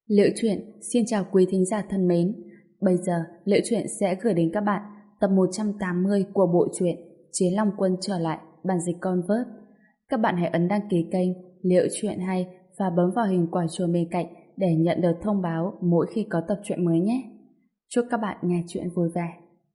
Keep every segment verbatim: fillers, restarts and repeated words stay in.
Liễu Chuyện xin chào quý thính giả thân mến. Bây giờ Liễu Chuyện sẽ gửi đến các bạn tập một trăm tám mươi của bộ truyện Chiến Long Quân trở lại, bản dịch Convert. Các bạn hãy ấn đăng ký kênh Liễu Chuyện hay và bấm vào hình quả chuông bên cạnh để nhận được thông báo mỗi khi có tập truyện mới nhé. Chúc các bạn nghe truyện vui vẻ.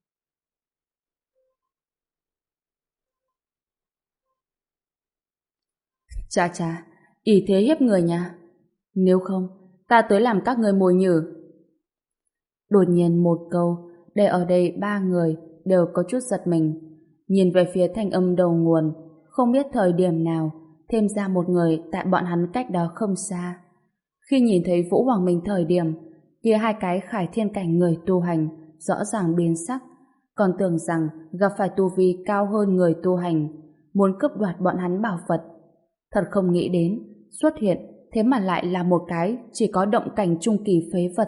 Chà chà, ỷ thế hiếp người nha. Nếu không, ta tới làm các người mồi nhử. Đột nhiên một câu, để ở đây ba người đều có chút giật mình. Nhìn về phía thanh âm đầu nguồn, không biết thời điểm nào thêm ra một người tại bọn hắn cách đó không xa. Khi nhìn thấy Vũ Hoàng Minh thời điểm, kia hai cái khải thiên cảnh người tu hành rõ ràng biến sắc, còn tưởng rằng gặp phải tu vi cao hơn người tu hành, muốn cướp đoạt bọn hắn bảo vật. Thật không nghĩ đến, xuất hiện thế mà lại là một cái chỉ có động cảnh trung kỳ phế vật.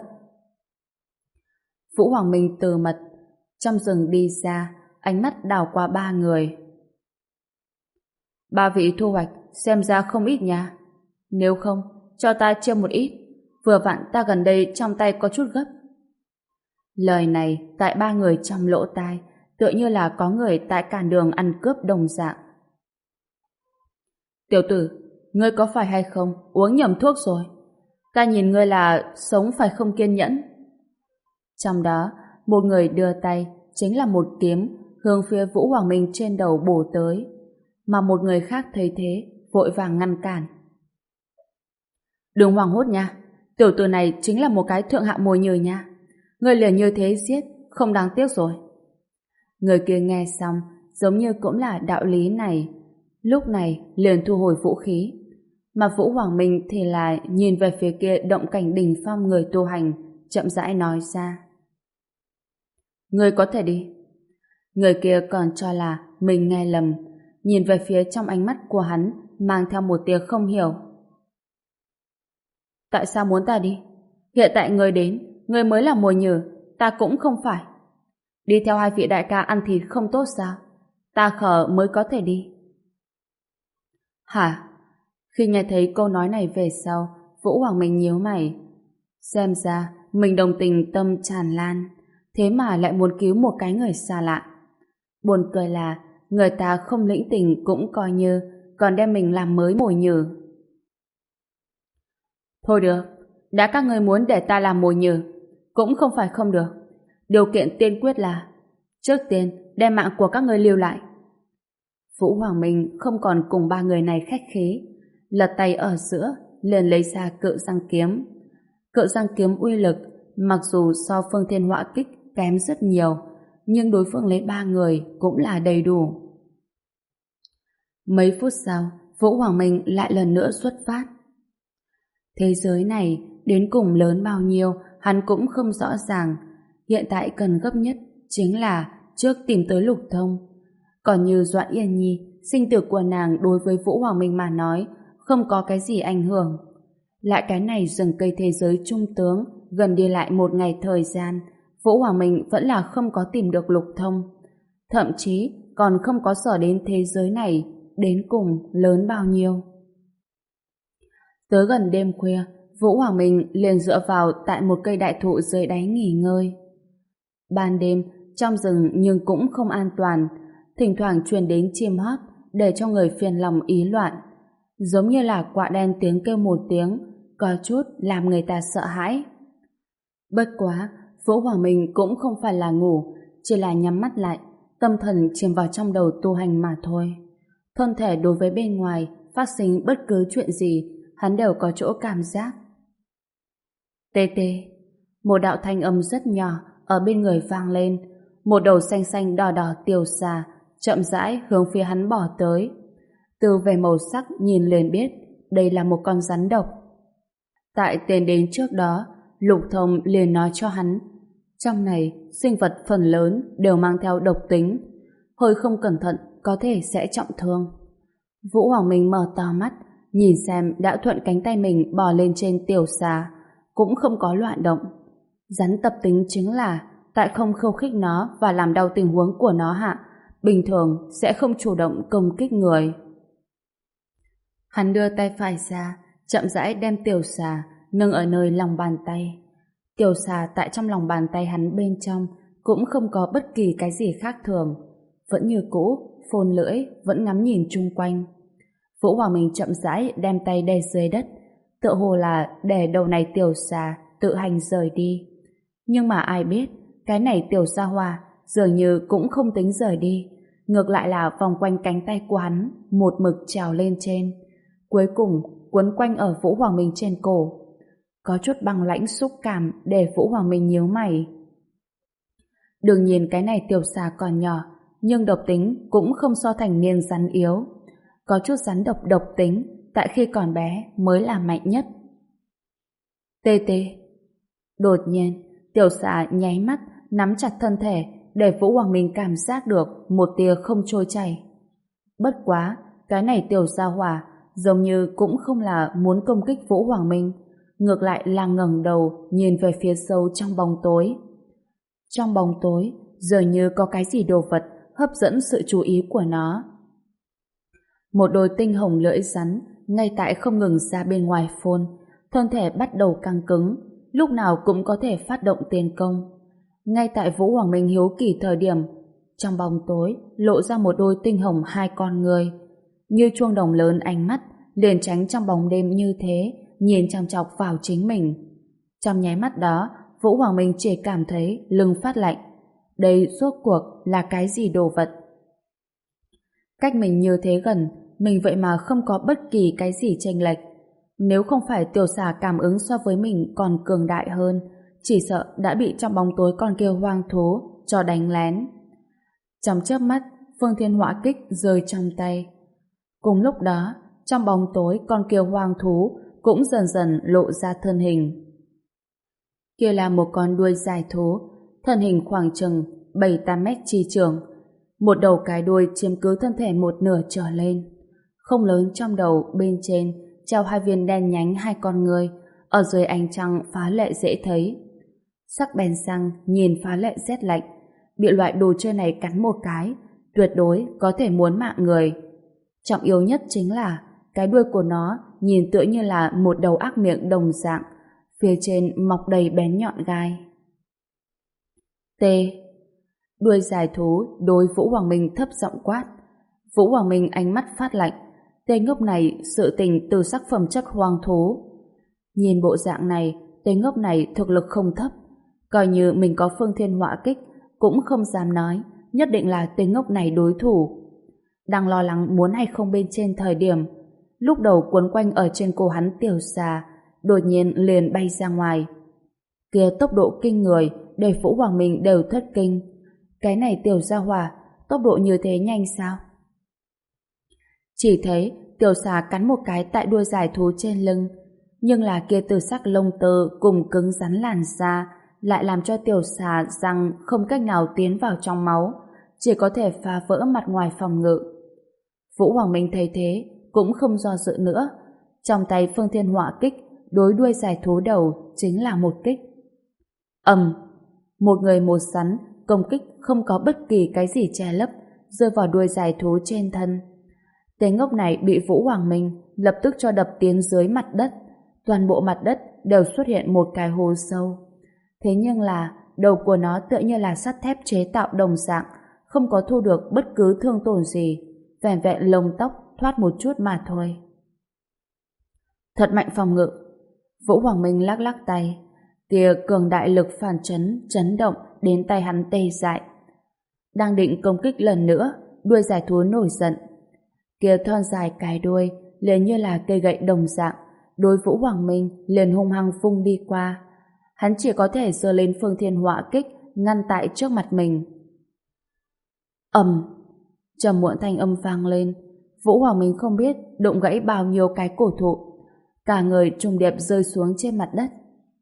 Vũ Hoàng Minh từ mật trong rừng đi ra, ánh mắt đảo qua ba người. Ba vị thu hoạch xem ra không ít nha. Nếu không, cho ta chia một ít, vừa vặn ta gần đây trong tay có chút gấp. Lời này tại ba người trong lỗ tai tựa như là có người tại cản đường ăn cướp đồng dạng. Tiểu tử, ngươi có phải hay không uống nhầm thuốc rồi? Ta nhìn ngươi là sống phải không kiên nhẫn. Trong đó, một người đưa tay chính là một kiếm hướng phía Vũ Hoàng Minh trên đầu bổ tới, mà một người khác thấy thế vội vàng ngăn cản. Đừng hoảng hốt nha, tiểu tử này chính là một cái thượng hạ mồi nhử nha. Ngươi liền như thế giết, không đáng tiếc rồi. Người kia nghe xong giống như cũng là đạo lý này, lúc này liền thu hồi vũ khí, mà Vũ Hoàng Minh thì là nhìn về phía kia động cảnh đỉnh phong người tu hành, chậm rãi nói ra. Ngươi có thể đi. Người kia còn cho là mình nghe lầm, nhìn về phía trong ánh mắt của hắn mang theo một tia không hiểu. Tại sao muốn ta đi? Hiện tại ngươi đến, ngươi mới là mồi nhử, ta cũng không phải. Đi theo hai vị đại ca ăn thịt không tốt sao? Ta khờ mới có thể đi. Hả? Khi nghe thấy câu nói này về sau, Vũ Hoàng Minh nhíu mày. Xem ra mình đồng tình tâm tràn lan, thế mà lại muốn cứu một cái người xa lạ. Buồn cười là người ta không lĩnh tình cũng coi như, còn đem mình làm mới mồi nhử. Thôi được, đã các ngươi muốn để ta làm mồi nhử, cũng không phải không được. Điều kiện tiên quyết là trước tiên đem mạng của các ngươi lưu lại. Vũ Hoàng Minh không còn cùng ba người này khách khí, lật tay ở giữa liền lấy ra cự giang kiếm. Cự giang kiếm uy lực mặc dù so Phương Thiên Họa Kích kém rất nhiều, nhưng đối phương lấy ba người cũng là đầy đủ. Mấy phút sau, Vũ Hoàng Minh lại lần nữa xuất phát. Thế giới này đến cùng lớn bao nhiêu hắn cũng không rõ ràng. Hiện tại cần gấp nhất chính là trước tìm tới Lục Thông. Còn như Doãn Yên Nhi, sinh tử của nàng đối với Vũ Hoàng Minh mà nói không có cái gì ảnh hưởng. Lại cái này rừng cây thế giới trung tướng gần đi lại một ngày thời gian, Vũ Hoàng Minh vẫn là không có tìm được Lục Thông. Thậm chí còn không có sở đến thế giới này đến cùng lớn bao nhiêu. Tới gần đêm khuya, Vũ Hoàng Minh liền dựa vào tại một cây đại thụ dưới đáy nghỉ ngơi. Ban đêm, trong rừng nhưng cũng không an toàn, thỉnh thoảng truyền đến chim hót để cho người phiền lòng ý loạn. Giống như là quạ đen tiếng kêu một tiếng, có chút làm người ta sợ hãi. Bất quá, Vũ Hoàng Minh cũng không phải là ngủ, chỉ là nhắm mắt lại, tâm thần chìm vào trong đầu tu hành mà thôi. Thân thể đối với bên ngoài phát sinh bất cứ chuyện gì, hắn đều có chỗ cảm giác. Tê tê, một đạo thanh âm rất nhỏ ở bên người vang lên, một đầu xanh xanh đỏ đỏ tiểu xà chậm rãi hướng phía hắn bỏ tới. Từ về màu sắc nhìn liền biết đây là một con rắn độc. Tại tên đến trước đó, Lục Thông liền nói cho hắn, trong này sinh vật phần lớn đều mang theo độc tính, hơi không cẩn thận có thể sẽ trọng thương. Vũ Hoàng Minh mở to mắt, nhìn xem đã thuận cánh tay mình bò lên trên tiểu xà, cũng không có loạn động. Rắn tập tính chính là tại không khiêu khích nó và làm đau tình huống của nó hạ, bình thường sẽ không chủ động công kích người. Hắn đưa tay phải ra, chậm rãi đem tiểu xà nâng ở nơi lòng bàn tay. Tiểu xà tại trong lòng bàn tay hắn bên trong cũng không có bất kỳ cái gì khác thường. Vẫn như cũ, phồn lưỡi, vẫn ngắm nhìn chung quanh. Vũ Hoàng Minh chậm rãi đem tay đè dưới đất, tựa hồ là để đầu này tiểu xà tự hành rời đi. Nhưng mà ai biết, cái này tiểu gia hỏa dường như cũng không tính rời đi, ngược lại là vòng quanh cánh tay của hắn, một mực trèo lên trên. Cuối cùng, quấn quanh ở Vũ Hoàng Minh trên cổ. Có chút băng lãnh xúc cảm để Vũ Hoàng Minh nhíu mày. Đừng nhìn cái này tiểu xà còn nhỏ, nhưng độc tính cũng không so thành niên rắn yếu. Có chút rắn độc độc tính, tại khi còn bé mới là mạnh nhất. Tê tê. Đột nhiên, tiểu xà nháy mắt, nắm chặt thân thể, để Vũ Hoàng Minh cảm giác được một tia không trôi chảy. Bất quá, cái này tiểu gia hỏa giống như cũng không là muốn công kích Vũ Hoàng Minh, ngược lại là ngẩng đầu nhìn về phía sâu trong bóng tối. Trong bóng tối, dường như có cái gì đồ vật hấp dẫn sự chú ý của nó. Một đôi tinh hồng lưỡi rắn ngay tại không ngừng ra bên ngoài phôn, thân thể bắt đầu căng cứng, lúc nào cũng có thể phát động tiến công. Ngay tại Vũ Hoàng Minh hiếu kỳ thời điểm, trong bóng tối lộ ra một đôi tinh hồng hai con người, như chuông đồng lớn ánh mắt, liền tránh trong bóng đêm như thế, nhìn chăm chọc vào chính mình. Trong nháy mắt đó, Vũ Hoàng Minh chỉ cảm thấy lưng phát lạnh. Đây rốt cuộc là cái gì đồ vật? Cách mình như thế gần, mình vậy mà không có bất kỳ cái gì chênh lệch. Nếu không phải tiểu xà cảm ứng so với mình còn cường đại hơn, chỉ sợ đã bị trong bóng tối con kia hoang thú cho đánh lén. Trong chớp mắt, Phương Thiên Hỏa Kích rơi trong tay. Cùng lúc đó, trong bóng tối con kia hoang thú cũng dần dần lộ ra thân hình. Kia là một con đuôi dài thú, thân hình khoảng chừng bảy tám mét chi trường. Một đầu cái đuôi chiếm cứ thân thể một nửa trở lên. Không lớn trong đầu bên trên treo hai viên đen nhánh hai con người, ở dưới ánh trăng phá lệ dễ thấy. Sắc bén răng nhìn phá lệ rét lạnh, bị loại đồ chơi này cắn một cái, tuyệt đối có thể muốn mạng người. Trọng yếu nhất chính là cái đuôi của nó nhìn tựa như là một đầu ác miệng đồng dạng, phía trên mọc đầy bén nhọn gai. T. Đuôi dài thú đối Vũ Hoàng Minh thấp giọng quát. Vũ Hoàng Minh ánh mắt phát lạnh. Tên ngốc này sự tình từ sắc phẩm chất hoang thú. Nhìn bộ dạng này, tên ngốc này thực lực không thấp. Coi như mình có Phương Thiên Hỏa Kích, cũng không dám nói nhất định là tên ngốc này đối thủ. Đang lo lắng muốn hay không bên trên thời điểm, lúc đầu cuốn quanh ở trên cổ hắn tiểu xà đột nhiên liền bay ra ngoài. Kia tốc độ kinh người để Vũ Hoàng Minh đều thất kinh. Cái này tiểu gia hỏa tốc độ như thế nhanh sao? Chỉ thấy tiểu xà cắn một cái tại đuôi dài thú trên lưng, nhưng là kia từ sắc lông tơ cùng cứng rắn làn da lại làm cho tiểu xà răng không cách nào tiến vào trong máu, chỉ có thể phá vỡ mặt ngoài phòng ngự. Vũ Hoàng Minh thấy thế cũng không do dự nữa, trong tay Phương Thiên Hỏa Kích đối đuôi dài thú đầu chính là một kích. Ầm, một người một rắn công kích không có bất kỳ cái gì che lấp, rơi vào đuôi dài thú trên thân. Tên ngốc này bị Vũ Hoàng Minh lập tức cho đập tiến dưới mặt đất, toàn bộ mặt đất đều xuất hiện một cái hố sâu. Thế nhưng là đầu của nó tựa như là sắt thép chế tạo đồng dạng, không có thu được bất cứ thương tổn gì, vẻn vẹn lông tóc thoát một chút mà thôi. Thật mạnh phòng ngự. Vũ Hoàng Minh lắc lắc tay, kia cường đại lực phản chấn chấn động đến tay hắn tê dại. Đang định công kích lần nữa, đuôi giải thú nổi giận. Kia thon dài cái đuôi liền như là cây gậy đồng dạng, đối Vũ Hoàng Minh liền hung hăng vung đi qua. Hắn chỉ có thể giơ lên Phương Thiên Hỏa Kích ngăn tại trước mặt mình. Ầm, trầm muộn thanh âm vang lên. Vũ Hoàng Minh không biết đụng gãy bao nhiêu cái cổ thụ, cả người trùng điệp rơi xuống trên mặt đất.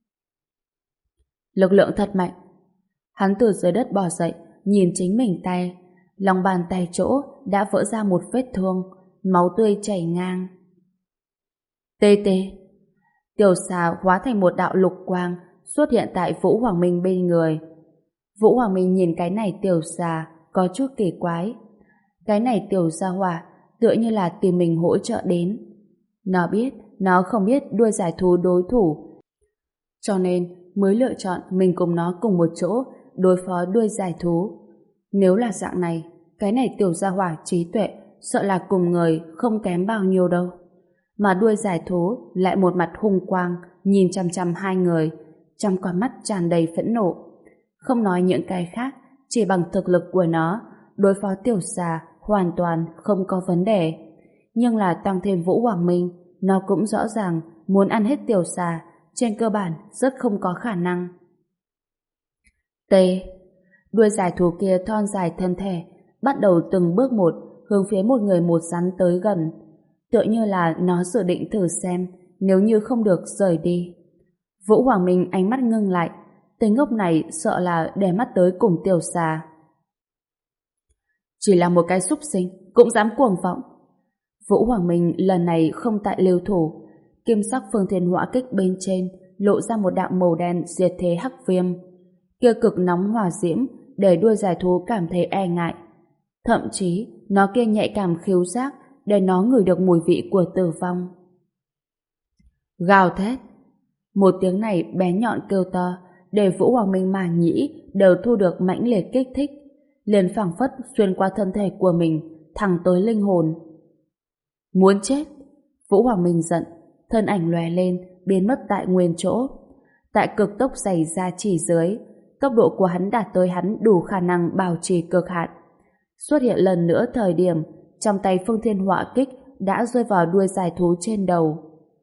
Lực lượng thật mạnh. Hắn từ dưới đất bò dậy, nhìn chính mình tay, lòng bàn tay chỗ đã vỡ ra một vết thương, máu tươi chảy ngang. Tê tê. Tiểu xà hóa thành một đạo lục quang xuất hiện tại Vũ Hoàng Minh bên người. Vũ Hoàng Minh nhìn cái này tiểu xà có chút kỳ quái. Cái này tiểu gia hỏa tựa như là tìm mình hỗ trợ đến. Nó biết, nó không biết đuôi giải thú đối thủ Cho nên mới lựa chọn mình cùng nó cùng một chỗ đối phó đuôi giải thú. Nếu là dạng này, cái này tiểu gia hỏa trí tuệ sợ là cùng người không kém bao nhiêu đâu. Mà đuôi giải thú lại một mặt hung quang nhìn chăm chăm hai người, trong con mắt tràn đầy phẫn nộ. Không nói những cái khác, chỉ bằng thực lực của nó, đối phó tiểu xà hoàn toàn không có vấn đề. Nhưng là tăng thêm Vũ Hoàng Minh, nó cũng rõ ràng muốn ăn hết tiểu xà, trên cơ bản rất không có khả năng. T. Đuôi giải thú kia thon dài thân thể, bắt đầu từng bước một hướng phía một người một rắn tới gần, tựa như là nó dự định thử xem nếu như không được rời đi. Vũ Hoàng Minh ánh mắt ngưng lại, tên ngốc này sợ là để mắt tới cùng tiểu xà. Chỉ là một cái súc sinh cũng dám cuồng vọng. Vũ Hoàng Minh lần này không tại lưu thủ, kim sắc phương thiên hỏa kích bên trên lộ ra một đạo màu đen diệt thế hắc viêm, kia cực nóng hỏa diễm để đuôi giải thú cảm thấy e ngại. Thậm chí nó kia nhạy cảm khiếu giác để nó ngửi được mùi vị của tử vong. Gào thét. Một tiếng này bé nhọn kêu to để Vũ Hoàng Minh màng nhĩ đều thu được mãnh liệt kích thích, liền phảng phất xuyên qua thân thể của mình thẳng tới linh hồn. Muốn chết. Vũ Hoàng Minh giận, thân ảnh lóe lên biến mất tại nguyên chỗ. Tại cực tốc xảy ra chỉ dưới, tốc độ của hắn đạt tới hắn đủ khả năng bảo trì cực hạn. Xuất hiện lần nữa thời điểm trong tay phương thiên hỏa kích đã rơi vào đuôi giải thú trên đầu.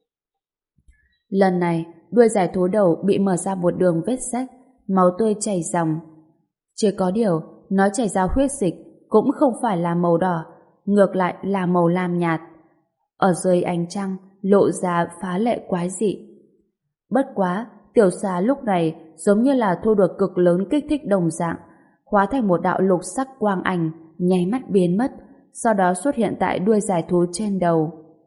Lần này đuôi giải thú đầu bị mở ra một đường vết rách, máu tươi chảy ròng. Chỉ có điều nó chảy ra huyết dịch cũng không phải là màu đỏ, ngược lại là màu lam nhạt. Ở dưới ánh trăng lộ ra phá lệ quái dị. Bất quá tiểu xà lúc này giống như là thu được cực lớn kích thích đồng dạng, hóa thành một đạo lục sắc quang ảnh nháy mắt biến mất, sau đó xuất hiện tại đuôi giải thú trên đầu.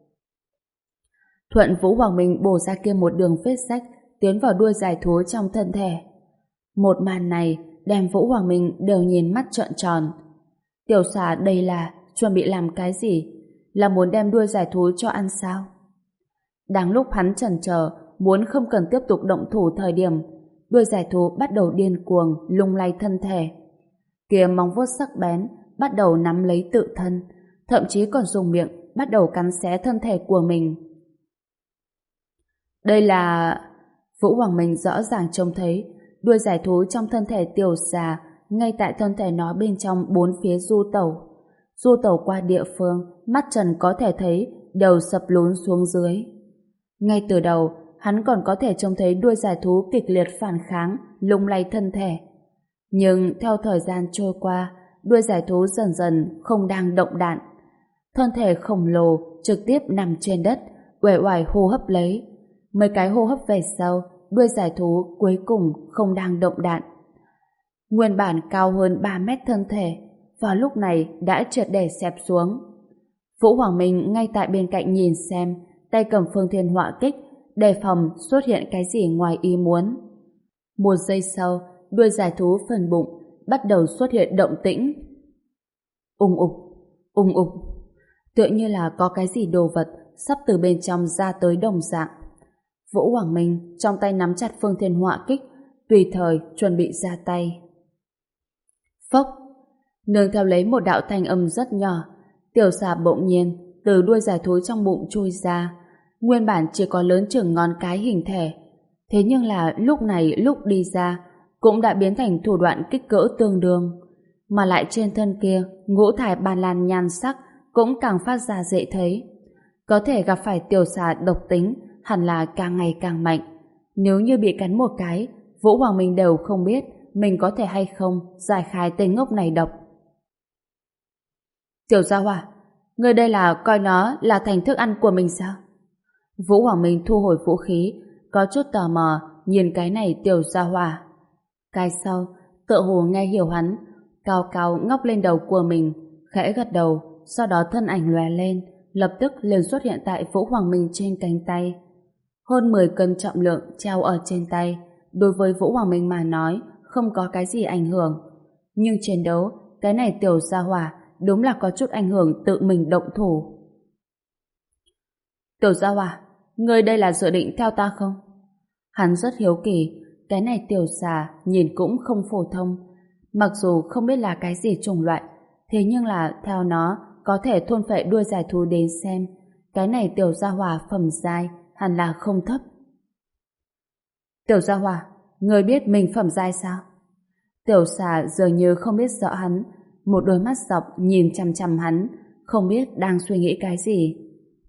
Thuận Vũ Hoàng Minh bổ ra kia một đường vết rách tiến vào đuôi giải thú trong thân thể. Một màn này đem Vũ Hoàng Minh đều nhìn mắt trợn tròn. Tiểu xà đây là chuẩn bị làm cái gì? Là muốn đem đuôi giải thú cho ăn sao? Đang lúc hắn chần chờ muốn không cần tiếp tục động thủ thời điểm, đuôi giải thú bắt đầu điên cuồng lung lay thân thể. Kia móng vuốt sắc bén bắt đầu nắm lấy tự thân, thậm chí còn dùng miệng bắt đầu cắn xé thân thể của mình. Đây là... Vũ Hoàng Minh rõ ràng trông thấy đuôi giải thú trong thân thể tiểu xà, ngay tại thân thể nó bên trong bốn phía du tẩu. Du tẩu qua địa phương mắt trần có thể thấy đều sập lún xuống dưới. Ngay từ đầu hắn còn có thể trông thấy đuôi giải thú kịch liệt phản kháng, lung lay thân thể. Nhưng theo thời gian trôi qua, đuôi giải thú dần dần không đang động đạn. Thân thể khổng lồ trực tiếp nằm trên đất, uể oải hô hấp lấy. Mấy cái hô hấp về sau, đuôi giải thú cuối cùng không đang động đạn. Nguyên bản cao hơn ba mét thân thể, vào lúc này đã trượt để xẹp xuống. Vũ Hoàng Minh ngay tại bên cạnh nhìn xem, tay cầm phương thiên hỏa kích, đề phòng xuất hiện cái gì ngoài ý muốn. Một giây sau, đuôi giải thú phần bụng bắt đầu xuất hiện động tĩnh. Ùng ục, ùng ục, tựa như là có cái gì đồ vật sắp từ bên trong ra tới đồng dạng. Vũ Hoàng Minh trong tay nắm chặt phương thiên hỏa kích, tùy thời chuẩn bị ra tay. Phốc, nương theo lấy một đạo thanh âm rất nhỏ, tiểu xà bỗng nhiên từ đuôi giải thú trong bụng chui ra. Nguyên bản chỉ có lớn chừng ngón cái hình thể, thế nhưng là lúc này lúc đi ra cũng đã biến thành thủ đoạn kích cỡ tương đương, mà lại trên thân kia ngũ thải ban lan nhan sắc cũng càng phát ra dễ thấy. Có thể gặp phải tiểu xà độc tính hẳn là càng ngày càng mạnh. Nếu như bị cắn một cái, Vũ Hoàng Minh đều không biết mình có thể hay không giải khai tên ngốc này độc. Tiểu gia hỏa, người đây là coi nó là thành thức ăn của mình sao? Vũ Hoàng Minh thu hồi vũ khí, có chút tò mò nhìn cái này tiểu gia hỏa. Cái sau, tựa hồ nghe hiểu hắn, cao cao ngóc lên đầu của mình, khẽ gật đầu, sau đó thân ảnh lóe lên, lập tức liền xuất hiện tại Vũ Hoàng Minh trên cánh tay. Hơn mười cân trọng lượng treo ở trên tay, đối với Vũ Hoàng Minh mà nói không có cái gì ảnh hưởng. Nhưng chiến đấu, cái này tiểu gia hỏa đúng là có chút ảnh hưởng tự mình động thủ. Tiểu gia hỏa, ngươi đây là dự định theo ta không? Hắn rất hiếu kỳ, cái này tiểu xà nhìn cũng không phổ thông. Mặc dù không biết là cái gì chủng loại, thế nhưng là theo nó có thể thôn phệ đuôi giải thú đến xem, cái này tiểu gia hỏa phẩm giai hẳn là không thấp. Tiểu gia hỏa, người biết mình phẩm giai sao? Tiểu xà dường như không biết rõ hắn, một đôi mắt dọc nhìn chằm chằm hắn, không biết đang suy nghĩ cái gì.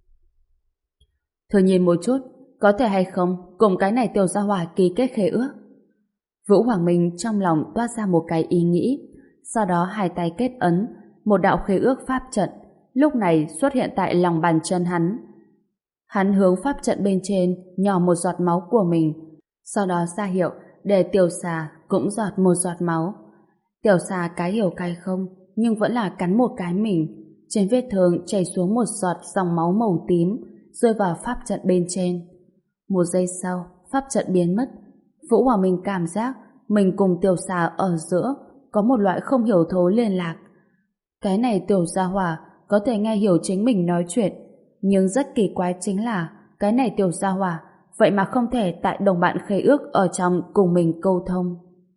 Thử nhìn một chút, có thể hay không cùng cái này tiểu gia hỏa ký kết khế ước? Vũ Hoàng Minh trong lòng toát ra một cái ý nghĩ, sau đó hai tay kết ấn, một đạo khế ước pháp trận lúc này xuất hiện tại lòng bàn chân hắn. Hắn hướng pháp trận bên trên nhỏ một giọt máu của mình, sau đó ra hiệu để tiểu xà cũng giọt một giọt máu. Tiểu xà cái hiểu cái không, nhưng vẫn là cắn một cái mình. Trên vết thương chảy xuống một giọt dòng máu màu tím, rơi vào pháp trận bên trên. Một giây sau, pháp trận biến mất. Vũ Hoàng Minh cảm giác mình cùng tiểu xà ở giữa có một loại không hiểu thấu liên lạc. Cái này tiểu gia hỏa có thể nghe hiểu chính mình nói chuyện, nhưng rất kỳ quái chính là cái này tiểu gia hỏa vậy mà không thể tại đồng bạn khế ước ở trong cùng mình câu thông.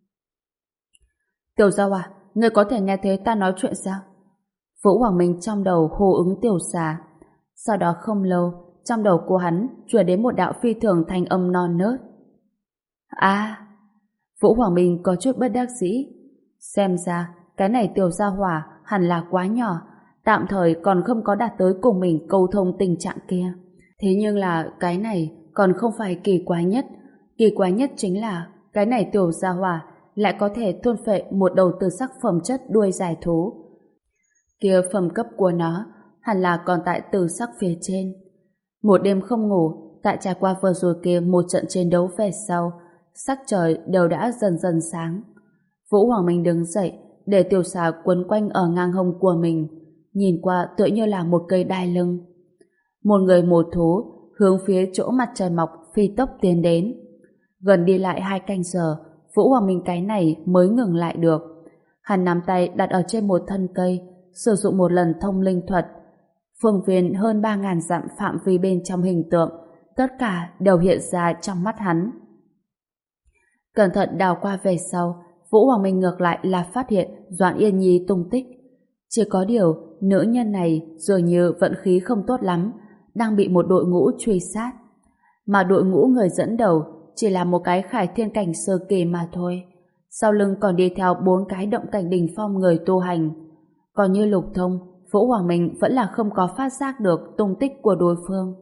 Tiểu gia hỏa, ngươi có thể nghe thấy ta nói chuyện sao? Vũ Hoàng Minh trong đầu hô ứng tiểu xà. Sau đó không lâu, trong đầu của hắn truyền đến một đạo phi thường thanh âm non nớt. À, Vũ Hoàng Minh có chút bất đắc dĩ. Xem ra cái này tiểu gia hỏa hẳn là quá nhỏ, tạm thời còn không có đạt tới cùng mình câu thông tình trạng kia. Thế nhưng là cái này còn không phải kỳ quái nhất. Kỳ quái nhất chính là cái này tiểu gia hỏa lại có thể thôn phệ một đầu tử sắc phẩm chất đuôi giải thú. Kia phẩm cấp của nó hẳn là còn tại tử sắc phía trên. Một đêm không ngủ, tại trải qua vừa rồi kia một trận chiến đấu về sau, sắc trời đều đã dần dần sáng. Vũ Hoàng Minh đứng dậy, để tiểu xà quấn quanh ở ngang hông của mình, nhìn qua tựa như là một cây đai lưng. Một người một thú hướng phía chỗ mặt trời mọc phi tốc tiến đến. Gần đi lại hai canh giờ, Vũ Hoàng Minh cái này mới ngừng lại được. Hắn nắm tay đặt ở trên một thân cây, sử dụng một lần thông linh thuật. Phương viên hơn ba ngàn dặm phạm vi bên trong hình tượng, tất cả đều hiện ra trong mắt hắn. Cẩn thận đào qua về sau, Vũ Hoàng Minh ngược lại là phát hiện Doãn Yên Nhi tung tích. Chỉ có điều, nữ nhân này dường như vận khí không tốt lắm, đang bị một đội ngũ truy sát. Mà đội ngũ người dẫn đầu chỉ là một cái khải thiên cảnh sơ kỳ mà thôi. Sau lưng còn đi theo bốn cái động cảnh đỉnh phong người tu hành. Còn như Lục Thông, Vũ Hoàng Minh vẫn là không có phát giác được tung tích của đối phương.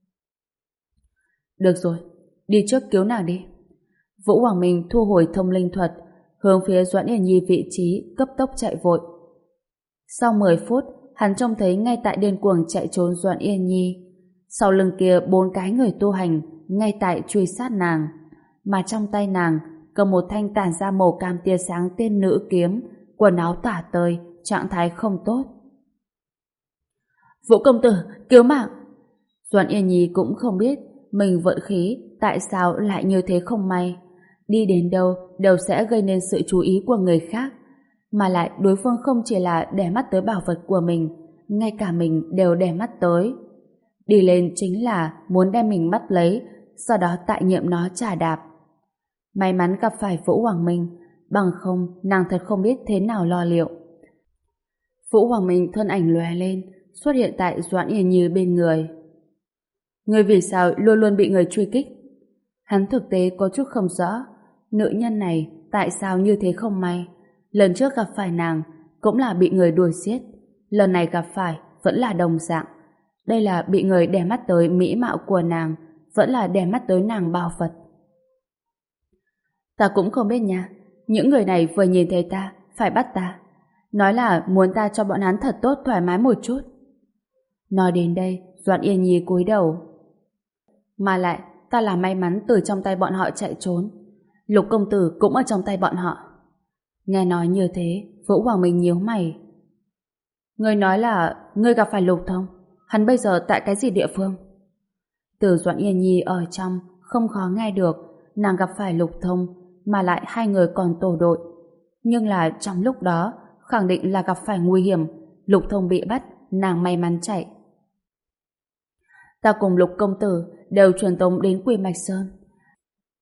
Được rồi, đi trước cứu nàng đi. Vũ Hoàng Minh thu hồi thông linh thuật, hướng phía Doãn Yên Nhi vị trí cấp tốc chạy vội. Sau mười phút, hắn trông thấy ngay tại điên cuồng chạy trốn Doãn Yên Nhi. Sau lưng kia bốn cái người tu hành ngay tại truy sát nàng, mà trong tay nàng cầm một thanh tản ra màu cam tia sáng tiên nữ kiếm, quần áo tả tơi, trạng thái không tốt. Vũ công tử, cứu mạng! Doãn Yên Nhi cũng không biết mình vận khí tại sao lại như thế không may. Đi đến đâu đều sẽ gây nên sự chú ý của người khác, mà lại đối phương không chỉ là để mắt tới bảo vật của mình, ngay cả mình đều để mắt tới. Đi lên chính là muốn đem mình bắt lấy, sau đó tại nhiệm nó trả đạp. May mắn gặp phải Vũ Hoàng Minh, bằng không nàng thật không biết thế nào lo liệu. Vũ Hoàng Minh thân ảnh lóe lên, xuất hiện tại Doãn Yên Như bên người. Người vì sao luôn luôn bị người truy kích? Hắn thực tế có chút không rõ, nữ nhân này tại sao như thế không may. Lần trước gặp phải nàng cũng là bị người đuổi giết, lần này gặp phải vẫn là đồng dạng. Đây là bị người đè mắt tới mỹ mạo của nàng, vẫn là đè mắt tới nàng bao Phật. Ta cũng không biết nha, những người này vừa nhìn thấy ta phải bắt ta, nói là muốn ta cho bọn hắn thật tốt thoải mái một chút. Nói đến đây, Doãn Yên Nhi cúi đầu. Mà lại, ta là may mắn từ trong tay bọn họ chạy trốn. Lục công tử cũng ở trong tay bọn họ. Nghe nói như thế, Vũ Hoàng Minh nhíu mày. Ngươi nói là ngươi gặp phải Lục Thông, hắn bây giờ tại cái gì địa phương? Từ Doãn Yên Nhi ở trong không khó nghe được nàng gặp phải Lục Thông, mà lại hai người còn tổ đội. Nhưng là trong lúc đó khẳng định là gặp phải nguy hiểm. Lục Thông bị bắt, nàng may mắn chạy. Ta cùng Lục công tử đều truyền tống đến Quy Mạch Sơn.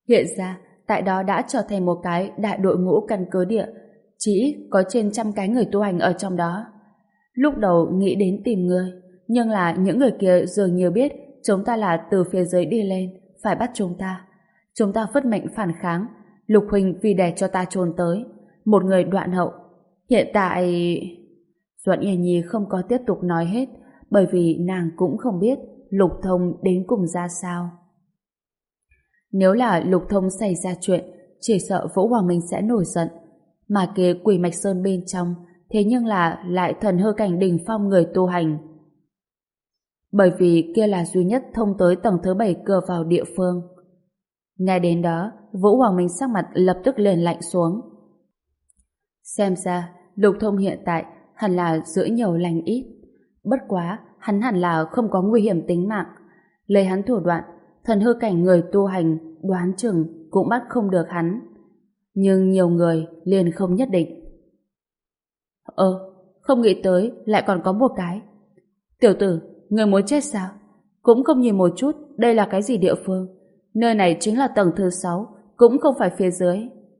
Hiện ra, tại đó đã trở thành một cái đại đội ngũ căn cứ địa, chỉ có trên trăm cái người tu hành ở trong đó. Lúc đầu nghĩ đến tìm người, nhưng là những người kia dường như biết chúng ta là từ phía dưới đi lên, phải bắt chúng ta. Chúng ta phất mệnh phản kháng, Lục huynh vì để cho ta trốn tới, một người đoạn hậu. Hiện tại... Duẫn Yên Nhi không có tiếp tục nói hết, bởi vì nàng cũng không biết Lục Thông đến cùng ra sao. Nếu là Lục Thông xảy ra chuyện, chỉ sợ Vũ Hoàng Minh sẽ nổi giận. Mà kia Quỷ Mạch Sơn bên trong, thế nhưng là lại thần hư cảnh đỉnh phong người tu hành. Bởi vì kia là duy nhất thông tới tầng thứ bảy cửa vào địa phương. Ngay đến đó, Vũ Hoàng Minh sắc mặt lập tức liền lạnh xuống. Xem ra, Lục Thông hiện tại hẳn là giữ nhiều lành ít. Bất quá, hắn hẳn là không có nguy hiểm tính mạng. Lấy hắn thủ đoạn, thần hư cảnh người tu hành đoán chừng cũng bắt không được hắn. Nhưng nhiều người liền không nhất định. Ơ, không nghĩ tới lại còn có một cái. Tiểu tử, người muốn chết sao? Cũng không nhìn một chút đây là cái gì địa phương. Nơi này chính là tầng thứ sáu, cũng không phải phía dưới.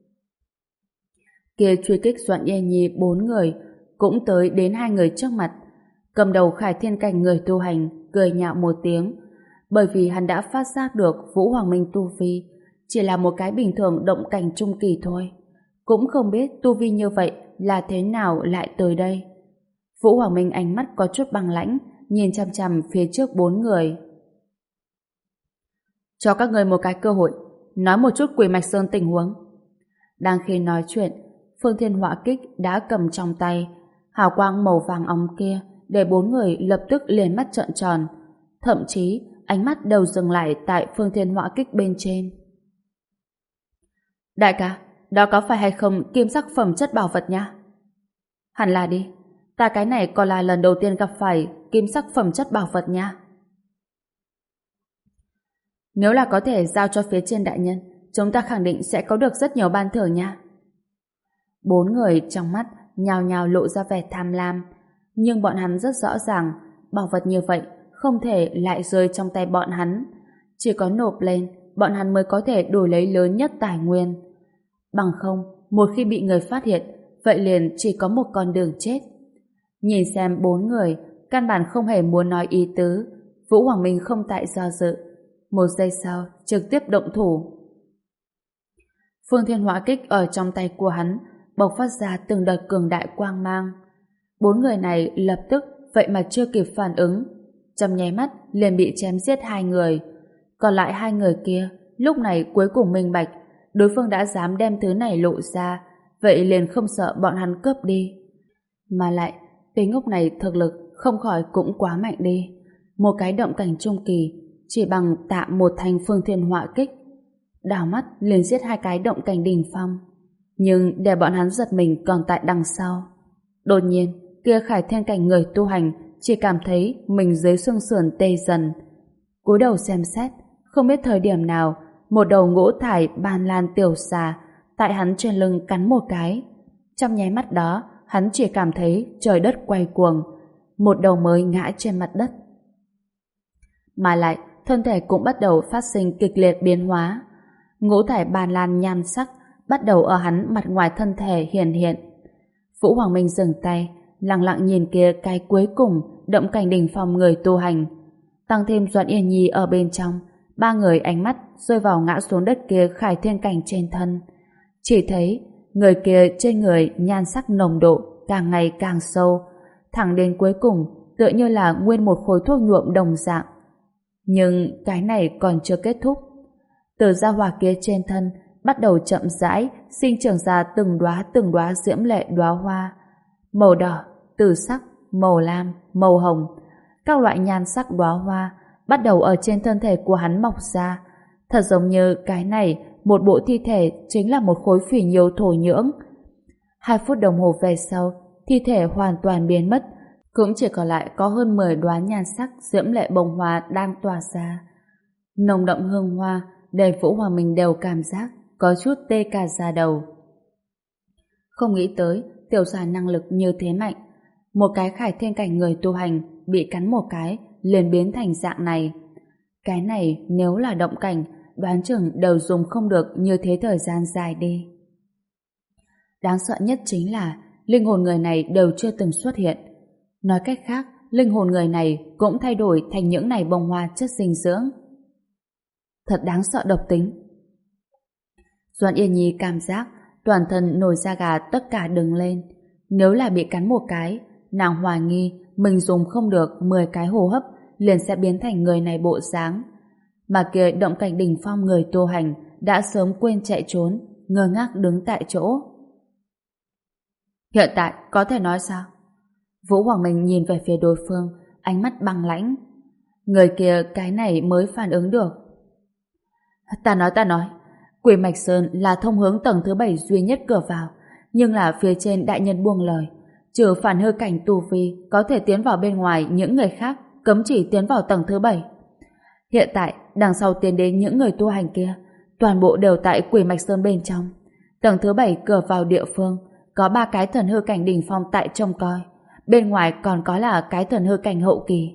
Kia truy kích Duẫn Yên Nhi bốn người, cũng tới đến hai người trước mặt. Cầm đầu Khải Thiên cảnh người tu hành, cười nhạo một tiếng, bởi vì hắn đã phát giác được Vũ Hoàng Minh tu vi chỉ là một cái bình thường động cảnh trung kỳ thôi. Cũng không biết tu vi như vậy là thế nào lại tới đây. Vũ Hoàng Minh ánh mắt có chút băng lãnh, nhìn chằm chằm phía trước bốn người. Cho các người một cái cơ hội, nói một chút Quỷ Mạch Sơn tình huống. Đang khi nói chuyện, Phương Thiên Họa Kích đã cầm trong tay hào quang màu vàng óng kia, để bốn người lập tức liền mắt trợn tròn, thậm chí ánh mắt đều dừng lại tại Phương Thiên Họa Kích bên trên. Đại ca, đó có phải hay không kim sắc phẩm chất bảo vật nha? Hẳn là đi, ta cái này còn là lần đầu tiên gặp phải kim sắc phẩm chất bảo vật nha. Nếu là có thể giao cho phía trên đại nhân, chúng ta khẳng định sẽ có được rất nhiều ban thưởng nha. Bốn người trong mắt nhào nhào lộ ra vẻ tham lam, nhưng bọn hắn rất rõ ràng bảo vật như vậy không thể lại rơi trong tay bọn hắn. Chỉ có nộp lên, bọn hắn mới có thể đổi lấy lớn nhất tài nguyên. Bằng không, một khi bị người phát hiện, vậy liền chỉ có một con đường chết. Nhìn xem bốn người, căn bản không hề muốn nói ý tứ. Vũ Hoàng Minh không tại do dự. Một giây sau, trực tiếp động thủ. Phương Thiên Họa Kích ở trong tay của hắn bộc phát ra từng đợt cường đại quang mang. Bốn người này lập tức vậy mà chưa kịp phản ứng, trong nháy mắt liền bị chém giết hai người. Còn lại hai người kia lúc này cuối cùng minh bạch đối phương đã dám đem thứ này lộ ra, vậy liền không sợ bọn hắn cướp đi. Mà lại tên ngốc này thực lực không khỏi cũng quá mạnh đi. Một cái động cảnh trung kỳ chỉ bằng tạm một thanh Phương Thiên Họa Kích, đảo mắt liền giết hai cái động cảnh đỉnh phong. Nhưng để bọn hắn giật mình còn tại đằng sau. Đột nhiên, kia Khải Thiên cảnh người tu hành chỉ cảm thấy mình dưới xương sườn tê dần. Cúi đầu xem xét, không biết thời điểm nào, một đầu ngũ thải ban lan tiểu xà tại hắn trên lưng cắn một cái. Trong nháy mắt đó, hắn chỉ cảm thấy trời đất quay cuồng, một đầu mới ngã trên mặt đất. Mà lại, thân thể cũng bắt đầu phát sinh kịch liệt biến hóa. Ngũ thải ban lan nhan sắc bắt đầu ở hắn mặt ngoài thân thể hiện hiện. Vũ Hoàng Minh dừng tay, lặng lặng nhìn kia cái cuối cùng động cảnh đỉnh phong người tu hành. Tăng thêm Duẫn Yên Nhi ở bên trong, ba người ánh mắt rơi vào ngã xuống đất kia Khải Thiên cảnh trên thân. Chỉ thấy người kia trên người nhan sắc nồng độ càng ngày càng sâu, thẳng đến cuối cùng tựa như là nguyên một khối thuốc nhuộm đồng dạng. Nhưng cái này còn chưa kết thúc. Từ gia hỏa kia trên thân bắt đầu chậm rãi sinh trưởng ra từng đóa từng đóa diễm lệ đóa hoa, màu đỏ, tử sắc, màu lam, màu hồng. Các loại nhan sắc đóa hoa bắt đầu ở trên thân thể của hắn mọc ra, thật giống như cái này một bộ thi thể chính là một khối phỉ nhiêu thổ nhưỡng. Hai phút đồng hồ về sau, thi thể hoàn toàn biến mất, cũng chỉ còn lại có hơn mười đóa nhan sắc diễm lệ bông hoa đang tỏa ra. Nồng đậm hương hoa để Vũ Hoàng Minh đều cảm giác có chút tê cả da đầu. Không nghĩ tới tiểu xà năng lực như thế mạnh, một cái Khải Thiên cảnh người tu hành bị cắn một cái liền biến thành dạng này. Cái này nếu là động cảnh, đoán chừng đều dùng không được như thế thời gian dài đi. Đáng sợ nhất chính là linh hồn người này đều chưa từng xuất hiện. Nói cách khác, linh hồn người này cũng thay đổi thành những này bông hoa chất dinh dưỡng. Thật đáng sợ độc tính. Doãn Yên Nhi cảm giác toàn thân nổi da gà tất cả đứng lên. Nếu là bị cắn một cái, nàng hoài nghi mình dùng không được mười cái hô hấp liền sẽ biến thành người này bộ dáng. Mà kia động cảnh đỉnh phong người tu hành đã sớm quên chạy trốn, ngơ ngác đứng tại chỗ. Hiện tại có thể nói sao? Vũ Hoàng Minh nhìn về phía đối phương, ánh mắt băng lãnh. Người kia cái này mới phản ứng được. Ta nói ta nói, Quỷ Mạch Sơn là thông hướng tầng thứ bảy duy nhất cửa vào, nhưng là phía trên đại nhân buông lời, trừ phản hư cảnh tu vi có thể tiến vào bên ngoài, những người khác cấm chỉ tiến vào tầng thứ bảy. Hiện tại đằng sau tiến đến những người tu hành kia, toàn bộ đều tại Quỷ Mạch Sơn bên trong. Tầng thứ bảy cửa vào địa phương có ba cái thần hư cảnh đỉnh phong tại trông coi, bên ngoài còn có là cái thần hư cảnh hậu kỳ.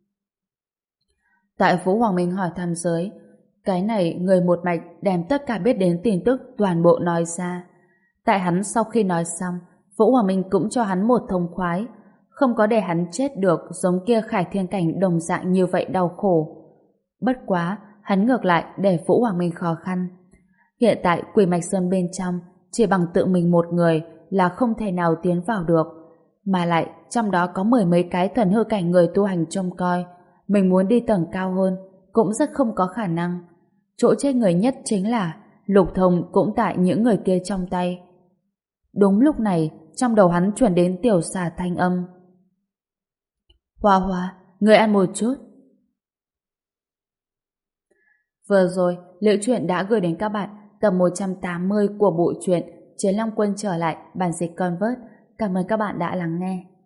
Tại Vũ Hoàng Minh hỏi thăm dưới, cái này người một mạch đem tất cả biết đến tin tức toàn bộ nói ra. Tại hắn sau khi nói xong, Vũ Hoàng Minh cũng cho hắn một thông khoái, không có để hắn chết được giống kia Khải Thiên cảnh đồng dạng như vậy đau khổ. Bất quá, hắn ngược lại để Vũ Hoàng Minh khó khăn. Hiện tại Quỷ Mạch Sơn bên trong chỉ bằng tự mình một người là không thể nào tiến vào được, mà lại trong đó có mười mấy cái thần hư cảnh người tu hành trông coi, mình muốn đi tầng cao hơn cũng rất không có khả năng. Chỗ chết người nhất chính là Lục Thông cũng tại những người kia trong tay. Đúng lúc này, trong đầu hắn chuyển đến tiểu xà thanh âm. Hoa Hoa, người ăn một chút. Vừa rồi, Liễu Chuyện đã gửi đến các bạn tập một trăm tám mươi của bộ truyện Chiến Long Quân trở lại bản dịch Convert. Cảm ơn các bạn đã lắng nghe.